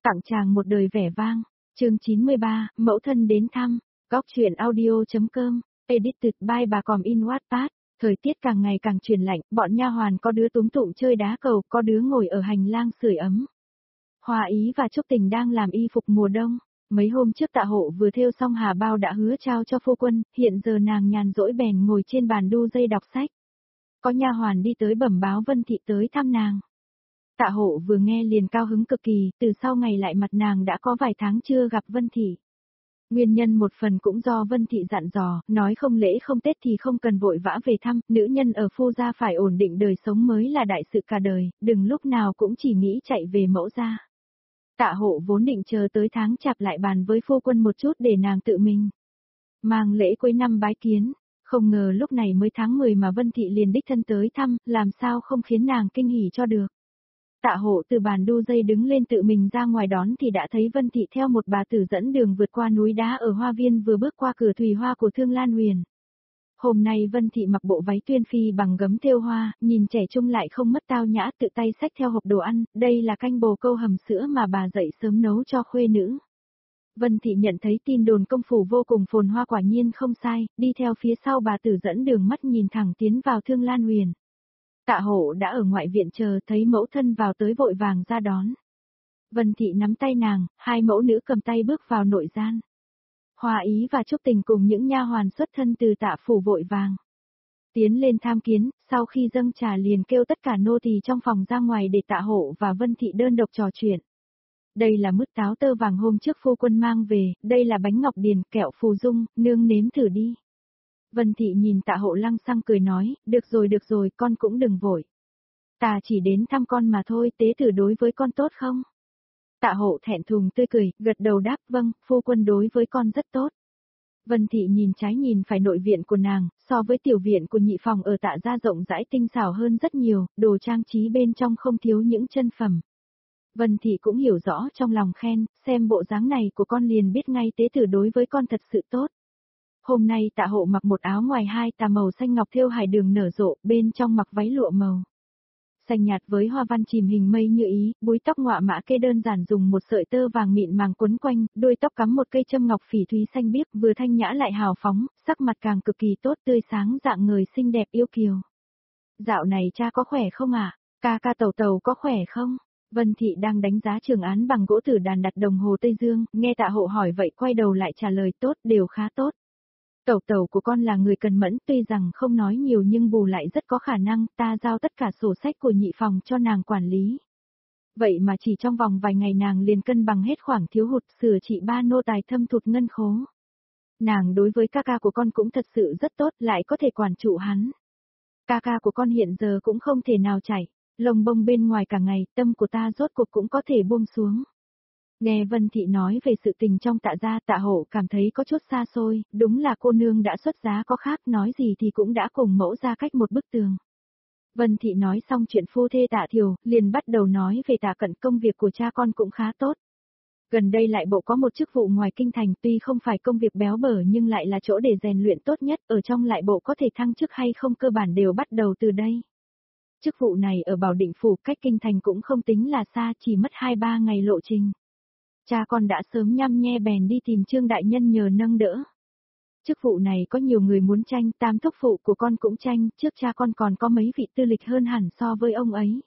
Tặng chàng một đời vẻ vang. Chương 93, mẫu thân đến thăm. Góc truyện audio.com. Edited by bà Còm in Wattpad. Thời tiết càng ngày càng chuyển lạnh, bọn nha hoàn có đứa túm tụm chơi đá cầu, có đứa ngồi ở hành lang sưởi ấm. Hoa Ý và Trúc Tình đang làm y phục mùa đông. Mấy hôm trước Tạ Hộ vừa thêu xong hà bao đã hứa trao cho phu quân, hiện giờ nàng nhàn rỗi bèn ngồi trên bàn đu dây đọc sách. Có nha hoàn đi tới bẩm báo Vân Thị tới thăm nàng. Tạ Hộ vừa nghe liền cao hứng cực kỳ, từ sau ngày lại mặt nàng đã có vài tháng chưa gặp Vân Thị. Nguyên nhân một phần cũng do Vân Thị dặn dò, nói không lễ không Tết thì không cần vội vã về thăm, nữ nhân ở phu gia phải ổn định đời sống mới là đại sự cả đời, đừng lúc nào cũng chỉ nghĩ chạy về mẫu gia. Tạ Hộ vốn định chờ tới tháng chạp lại bàn với phu quân một chút để nàng tự mình mang lễ cuối năm bái kiến, không ngờ lúc này mới tháng 10 mà Vân Thị liền đích thân tới thăm, làm sao không khiến nàng kinh hỉ cho được. Tạ Hộ từ bàn đu dây đứng lên tự mình ra ngoài đón thì đã thấy Vân Thị theo một bà tử dẫn đường vượt qua núi đá ở hoa viên vừa bước qua cửa thùy hoa của Thương Lan Huyền. Hôm nay Vân Thị mặc bộ váy tuyên phi bằng gấm thêu hoa, nhìn trẻ trung lại không mất tao nhã, tự tay xách theo hộp đồ ăn, đây là canh bồ câu hầm sữa mà bà dậy sớm nấu cho khuê nữ. Vân Thị nhận thấy tin đồn công phủ vô cùng phồn hoa quả nhiên không sai, đi theo phía sau bà tử dẫn đường mắt nhìn thẳng tiến vào Thương Lan Huyền. Tạ Hộ đã ở ngoại viện chờ thấy mẫu thân vào tới vội vàng ra đón. Vân Thị nắm tay nàng, hai mẫu nữ cầm tay bước vào nội gian. Hoa Ý và Trúc Tình cùng những nha hoàn xuất thân từ Tạ phủ vội vàng tiến lên tham kiến, sau khi dâng trà liền kêu tất cả nô tỳ trong phòng ra ngoài để Tạ Hộ và Vân Thị đơn độc trò chuyện. Đây là mứt táo tơ vàng hôm trước phu quân mang về, đây là bánh ngọc điền, kẹo phù dung, nương nếm thử đi. Vân Thị nhìn Tạ Hộ lăng xăng cười nói, được rồi, con cũng đừng vội. Ta chỉ đến thăm con mà thôi, tế tử đối với con tốt không? Tạ Hộ thẹn thùng tươi cười, gật đầu đáp vâng, phu quân đối với con rất tốt. Vân Thị nhìn trái nhìn phải nội viện của nàng, so với tiểu viện của nhị phòng ở Tạ gia rộng rãi tinh xảo hơn rất nhiều, đồ trang trí bên trong không thiếu những chân phẩm. Vân Thị cũng hiểu rõ trong lòng khen, xem bộ dáng này của con liền biết ngay tế tử đối với con thật sự tốt. Hôm nay Tạ Hộ mặc một áo ngoài hai tà màu xanh ngọc thêu hải đường nở rộ, bên trong mặc váy lụa màu xanh nhạt với hoa văn chìm hình mây như ý, búi tóc ngọa mã kê đơn giản dùng một sợi tơ vàng mịn màng quấn quanh, đuôi tóc cắm một cây châm ngọc phỉ thúy xanh biếc, vừa thanh nhã lại hào phóng, sắc mặt càng cực kỳ tốt tươi sáng, dạng người xinh đẹp yêu kiều. Dạo này cha có khỏe không ạ? Ca ca Tẩu Tẩu có khỏe không? Vân Thị đang đánh giá trường án bằng gỗ tử đàn đặt đồng hồ Tây Dương, nghe Tạ Hộ hỏi vậy quay đầu lại trả lời tốt, đều khá tốt. Tẩu tẩu của con là người cần mẫn, tuy rằng không nói nhiều nhưng bù lại rất có khả năng, ta giao tất cả sổ sách của nhị phòng cho nàng quản lý. Vậy mà chỉ trong vòng vài ngày nàng liền cân bằng hết khoản thiếu hụt, sửa trị 3 nô tài thâm thụt ngân khố. Nàng đối với ca ca của con cũng thật sự rất tốt, lại có thể quản trụ hắn. Ca ca của con hiện giờ cũng không thể nào chảy, lồng bông bên ngoài cả ngày, tâm của ta rốt cuộc cũng có thể buông xuống. Nghe Vân Thị nói về sự tình trong Tạ gia, Tạ Hộ cảm thấy có chút xa xôi, đúng là cô nương đã xuất giá có khác, nói gì thì cũng đã cùng mẫu ra cách một bức tường. Vân Thị nói xong chuyện phu thê Tạ Thiều, liền bắt đầu nói về Tạ Cận, công việc của cha con cũng khá tốt. Gần đây lại bộ có một chức vụ ngoài kinh thành, tuy không phải công việc béo bở nhưng lại là chỗ để rèn luyện tốt nhất, ở trong lại bộ có thể thăng chức hay không cơ bản đều bắt đầu từ đây. Chức vụ này ở Bảo Định phủ, cách kinh thành cũng không tính là xa, chỉ mất 2-3 ngày lộ trình. Cha con đã sớm nhăm nhe bèn đi tìm Trương đại nhân nhờ nâng đỡ. Chức vụ này có nhiều người muốn tranh, tam thúc phụ của con cũng tranh, trước cha con còn có mấy vị tư lịch hơn hẳn so với ông ấy.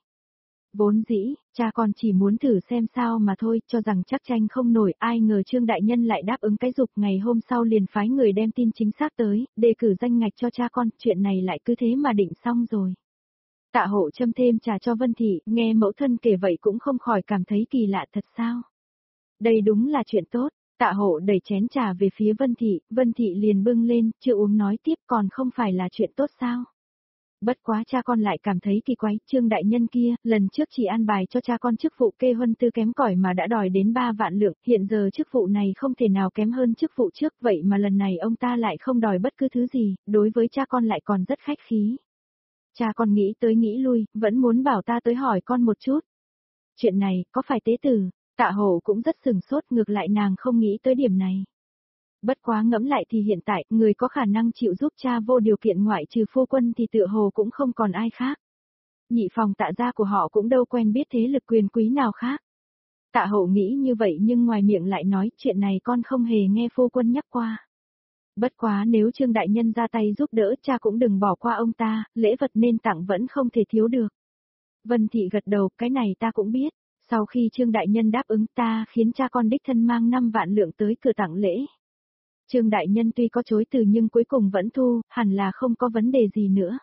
Vốn dĩ, cha con chỉ muốn thử xem sao mà thôi, cho rằng chắc tranh không nổi, ai ngờ Trương đại nhân lại đáp ứng cái dục, ngày hôm sau liền phái người đem tin chính xác tới, đề cử danh ngạch cho cha con, chuyện này lại cứ thế mà định xong rồi. Tạ Hộ châm thêm trà cho Vân Thị, nghe mẫu thân kể vậy cũng không khỏi cảm thấy kỳ lạ thật sao. Đây đúng là chuyện tốt, Tạ Hộ đẩy chén trà về phía Vân Thị liền bưng lên, chưa uống nói tiếp còn không phải là chuyện tốt sao. Bất quá cha con lại cảm thấy kỳ quái, Trương đại nhân kia, lần trước chỉ an bài cho cha con chức vụ kê huân tư kém cỏi mà đã đòi đến 3 vạn lượng, hiện giờ chức vụ này không thể nào kém hơn chức vụ trước, vậy mà lần này ông ta lại không đòi bất cứ thứ gì, đối với cha con lại còn rất khách khí. Cha con nghĩ tới nghĩ lui, vẫn muốn bảo ta tới hỏi con một chút. Chuyện này, có phải tế tử? Tạ Hộ cũng rất sừng sốt, ngược lại nàng không nghĩ tới điểm này. Bất quá ngẫm lại thì hiện tại, người có khả năng chịu giúp cha vô điều kiện ngoại trừ phu quân thì tựa hồ cũng không còn ai khác. Nhị phòng Tạ gia của họ cũng đâu quen biết thế lực quyền quý nào khác. Tạ Hậu nghĩ như vậy nhưng ngoài miệng lại nói chuyện này con không hề nghe phu quân nhắc qua. Bất quá nếu Trương Đại Nhân ra tay giúp đỡ cha cũng đừng bỏ qua ông ta, lễ vật nên tặng vẫn không thể thiếu được. Vân Thị gật đầu, cái này ta cũng biết. Sau khi Trương Đại Nhân đáp ứng ta khiến cha con đích thân mang 5 vạn lượng tới cửa tặng lễ. Trương Đại Nhân tuy có chối từ nhưng cuối cùng vẫn thu, hẳn là không có vấn đề gì nữa.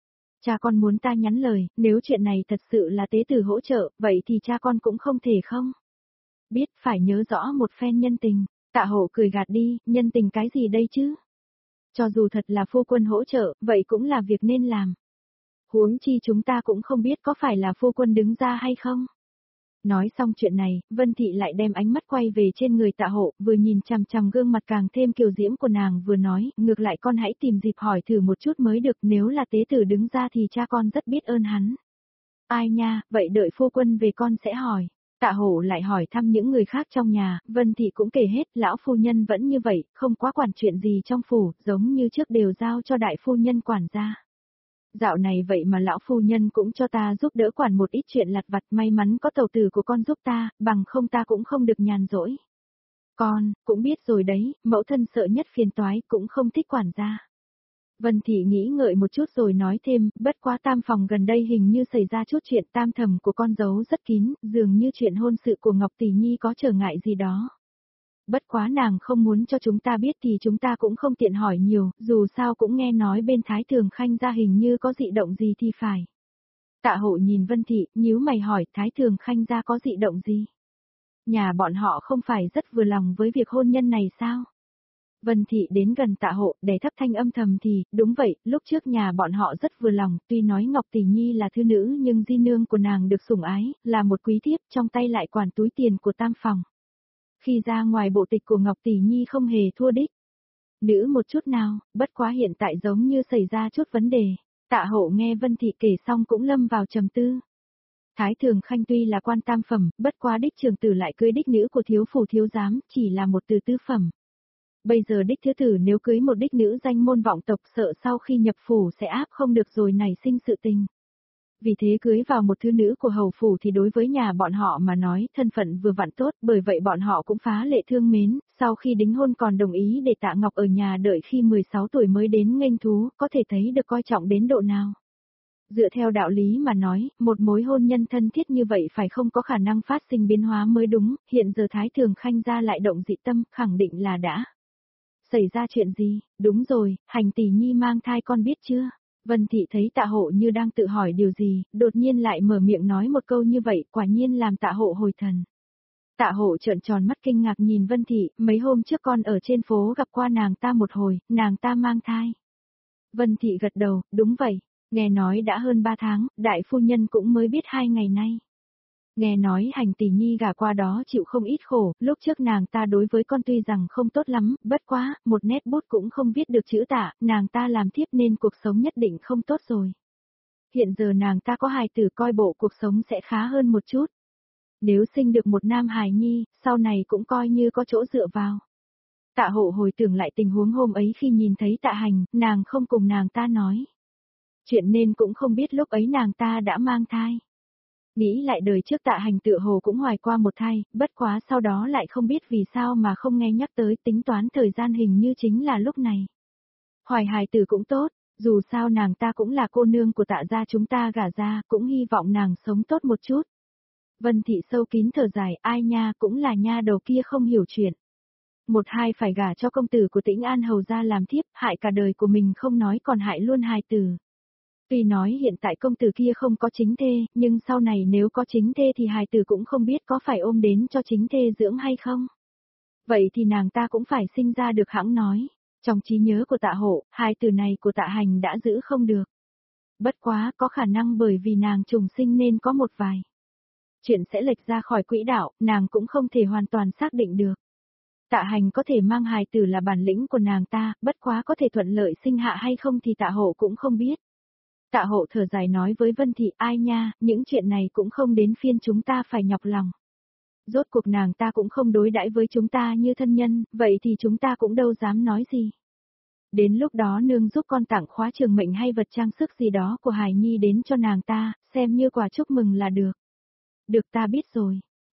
Cha con muốn ta nhắn lời, nếu chuyện này thật sự là tế tử hỗ trợ, vậy thì cha con cũng không thể không. Biết phải nhớ rõ một phen nhân tình, Tạ Hậu cười gạt đi, nhân tình cái gì đây chứ? Cho dù thật là phu quân hỗ trợ, vậy cũng là việc nên làm. Huống chi chúng ta cũng không biết có phải là phu quân đứng ra hay không. Nói xong chuyện này, Vân Thị lại đem ánh mắt quay về trên người Tạ Hộ, vừa nhìn chằm chằm gương mặt càng thêm kiều diễm của nàng vừa nói, ngược lại con hãy tìm dịp hỏi thử một chút mới được, nếu là tế tử đứng ra thì cha con rất biết ơn hắn. Ai nha, vậy đợi phu quân về con sẽ hỏi. Tạ Hổ lại hỏi thăm những người khác trong nhà, Vân Thị cũng kể hết, lão phu nhân vẫn như vậy, không quá quản chuyện gì trong phủ, giống như trước đều giao cho đại phu nhân quản gia. Dạo này vậy mà lão phu nhân cũng cho ta giúp đỡ quản một ít chuyện lặt vặt, may mắn có tàu tử của con giúp ta, bằng không ta cũng không được nhàn rỗi. Con, cũng biết rồi đấy, mẫu thân sợ nhất phiền toái, cũng không thích quản gia. Vân Thị nghĩ ngợi một chút rồi nói thêm, bất quá tam phòng gần đây hình như xảy ra chút chuyện tam thầm của con giấu rất kín, dường như chuyện hôn sự của Ngọc Tỷ Nhi có trở ngại gì đó. Bất quá nàng không muốn cho chúng ta biết thì chúng ta cũng không tiện hỏi nhiều, dù sao cũng nghe nói bên Thái Thường Khanh gia hình như có dị động gì thì phải. Tạ Hộ nhìn Vân Thị, nhíu mày hỏi Thái Thường Khanh gia có dị động gì? Nhà bọn họ không phải rất vừa lòng với việc hôn nhân này sao? Vân Thị đến gần Tạ Hộ, để thấp thanh âm thầm thì, đúng vậy, lúc trước nhà bọn họ rất vừa lòng, tuy nói Ngọc Tỷ Nhi là thư nữ nhưng di nương của nàng được sủng ái, là một quý thiếp, trong tay lại quản túi tiền của tam phòng. Khi ra ngoài bộ tịch của Ngọc Tỷ Nhi không hề thua đích. Nữ một chút nào, bất quá hiện tại giống như xảy ra chút vấn đề. Tạ Hộ nghe Vân Thị kể xong cũng lâm vào trầm tư. Thái Thường Khanh tuy là quan tam phẩm, bất quá đích trường tử lại cưới đích nữ của thiếu phủ thiếu giám, chỉ là một từ tứ phẩm. Bây giờ đích thứ tử nếu cưới một đích nữ danh môn vọng tộc sợ sau khi nhập phủ sẽ áp không được rồi nảy sinh sự tình. Vì thế cưới vào một thứ nữ của hầu phủ thì đối với nhà bọn họ mà nói thân phận vừa vặn tốt, bởi vậy bọn họ cũng phá lệ thương mến, sau khi đính hôn còn đồng ý để Tạ Ngọc ở nhà đợi khi 16 tuổi mới đến nghênh thú, có thể thấy được coi trọng đến độ nào. Dựa theo đạo lý mà nói, một mối hôn nhân thân thiết như vậy phải không có khả năng phát sinh biến hóa mới đúng, hiện giờ Thái Thường Khanh gia lại động dị tâm, khẳng định là đã xảy ra chuyện gì. Đúng rồi, Hành Tỷ Nhi mang thai con biết chưa? Vân Thị thấy Tạ Hộ như đang tự hỏi điều gì, đột nhiên lại mở miệng nói một câu như vậy, quả nhiên làm Tạ Hộ hồi thần. Tạ Hộ trợn tròn mắt kinh ngạc nhìn Vân Thị, mấy hôm trước con ở trên phố gặp qua nàng ta một hồi, nàng ta mang thai. Vân Thị gật đầu, đúng vậy, nghe nói đã hơn 3 tháng, đại phu nhân cũng mới biết 2 ngày nay. Nghe nói Hành Tỷ Nhi gả qua đó chịu không ít khổ, lúc trước nàng ta đối với con tuy rằng không tốt lắm, bất quá, một nét bút cũng không viết được chữ Tạ, nàng ta làm thiếp nên cuộc sống nhất định không tốt rồi. Hiện giờ nàng ta có hài tử coi bộ cuộc sống sẽ khá hơn một chút. Nếu sinh được một nam hài nhi, sau này cũng coi như có chỗ dựa vào. Tạ Hộ hồi tưởng lại tình huống hôm ấy khi nhìn thấy Tạ Hành, nàng không cùng nàng ta nói. Chuyện nên cũng không biết lúc ấy nàng ta đã mang thai. Nghĩ lại đời trước Tạ Hành tựa hồ cũng hoài qua một thai, bất quá sau đó lại không biết vì sao mà không nghe nhắc tới, tính toán thời gian hình như chính là lúc này. Hoài hài tử cũng tốt, dù sao nàng ta cũng là cô nương của Tạ gia chúng ta gả ra, cũng hy vọng nàng sống tốt một chút. Vân Thị sâu kín thở dài, ai nha, cũng là nha đầu kia không hiểu chuyện. Một hai phải gả cho công tử của Tĩnh An hầu gia làm thiếp, hại cả đời của mình không nói còn hại luôn hài tử. Tuy nói hiện tại công tử kia không có chính thê, nhưng sau này nếu có chính thê thì hài tử cũng không biết có phải ôm đến cho chính thê dưỡng hay không. Vậy thì nàng ta cũng phải sinh ra được hãng nói. Trong trí nhớ của Tạ Hộ, hài tử này của Tạ Hành đã giữ không được. Bất quá có khả năng bởi vì nàng trùng sinh nên có một vài chuyện sẽ lệch ra khỏi quỹ đạo, nàng cũng không thể hoàn toàn xác định được. Tạ Hành có thể mang hài tử là bản lĩnh của nàng ta, bất quá có thể thuận lợi sinh hạ hay không thì Tạ Hộ cũng không biết. Tạ Hộ thở dài nói với Vân Thị, ai nha, những chuyện này cũng không đến phiên chúng ta phải nhọc lòng. Rốt cuộc nàng ta cũng không đối đãi với chúng ta như thân nhân, vậy thì chúng ta cũng đâu dám nói gì. Đến lúc đó nương giúp con tặng khóa trường mệnh hay vật trang sức gì đó của Hải Nhi đến cho nàng ta, xem như quà chúc mừng là được. Được ta biết rồi.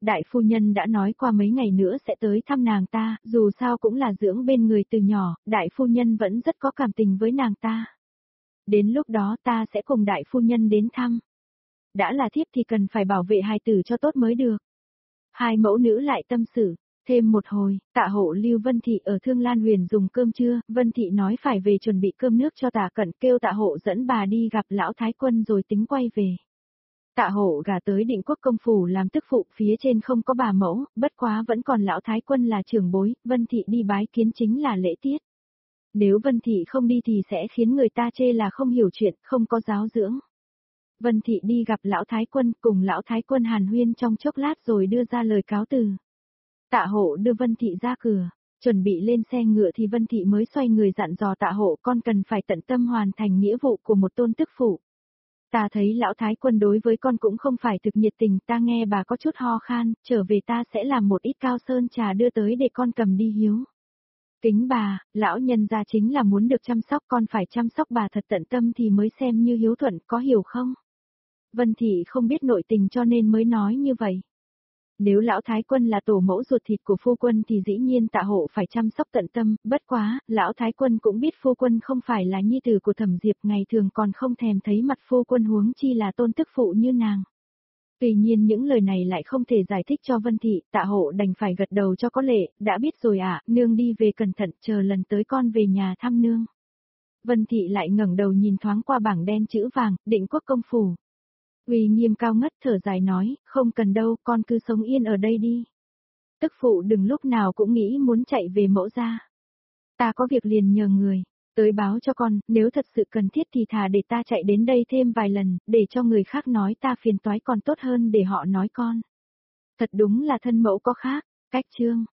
đại phu nhân đã nói qua mấy ngày nữa sẽ tới thăm nàng ta, dù sao cũng là dưỡng bên người từ nhỏ, đại phu nhân vẫn rất có cảm tình với nàng ta. Đến lúc đó ta sẽ cùng đại phu nhân đến thăm. Đã là thiếp thì cần phải bảo vệ hài tử cho tốt mới được. Hai mẫu nữ lại tâm sự. Thêm một hồi, Tạ Hộ lưu Vân Thị ở Thương Lan Huyền dùng cơm trưa, Vân Thị nói phải về chuẩn bị cơm nước cho Tạ Cận, kêu Tạ Hộ dẫn bà đi gặp lão thái quân rồi tính quay về. Tạ Hộ gả tới Định Quốc công phủ làm tức phụ, phía trên không có bà mẫu, bất quá vẫn còn lão thái quân là trưởng bối, Vân Thị đi bái kiến chính là lễ tiết. Nếu Vân Thị không đi thì sẽ khiến người ta chê là không hiểu chuyện, không có giáo dưỡng. Vân Thị đi gặp lão thái quân, cùng lão thái quân hàn huyên trong chốc lát rồi đưa ra lời cáo từ. Tạ Hộ đưa Vân Thị ra cửa, chuẩn bị lên xe ngựa thì Vân Thị mới xoay người dặn dò Tạ Hộ, con cần phải tận tâm hoàn thành nghĩa vụ của một tôn tức phụ. Ta thấy lão thái quân đối với con cũng không phải thực nhiệt tình, ta nghe bà có chút ho khan, trở về ta sẽ làm một ít cao sơn trà đưa tới để con cầm đi hiếu. Kính bà, lão nhân gia chính là muốn được chăm sóc, con phải chăm sóc bà thật tận tâm thì mới xem như hiếu thuận, có hiểu không? Vân Thị không biết nội tình cho nên mới nói như vậy. Nếu lão thái quân là tổ mẫu ruột thịt của phu quân thì dĩ nhiên Tạ Hộ phải chăm sóc tận tâm, bất quá, lão thái quân cũng biết phu quân không phải là nhi tử của Thẩm Diệp, ngày thường còn không thèm thấy mặt phu quân, huống chi là tôn tức phụ như nàng. Tuy nhiên những lời này lại không thể giải thích cho Vân Thị, Tạ Hộ đành phải gật đầu cho có lệ, đã biết rồi ạ, nương đi về cẩn thận, chờ lần tới con về nhà thăm nương. Vân Thị lại ngẩng đầu nhìn thoáng qua bảng đen chữ vàng, Định Quốc công phủ. Uy nghiêm cao ngất thở dài nói, không cần đâu, con cứ sống yên ở đây đi. Tức phụ đừng lúc nào cũng nghĩ muốn chạy về mẫu gia. Ta có việc liền nhờ người, tới báo cho con, nếu thật sự cần thiết thì thà để ta chạy đến đây thêm vài lần, để cho người khác nói ta phiền toái còn tốt hơn để họ nói con. Thật đúng là thân mẫu có khác, cách chương.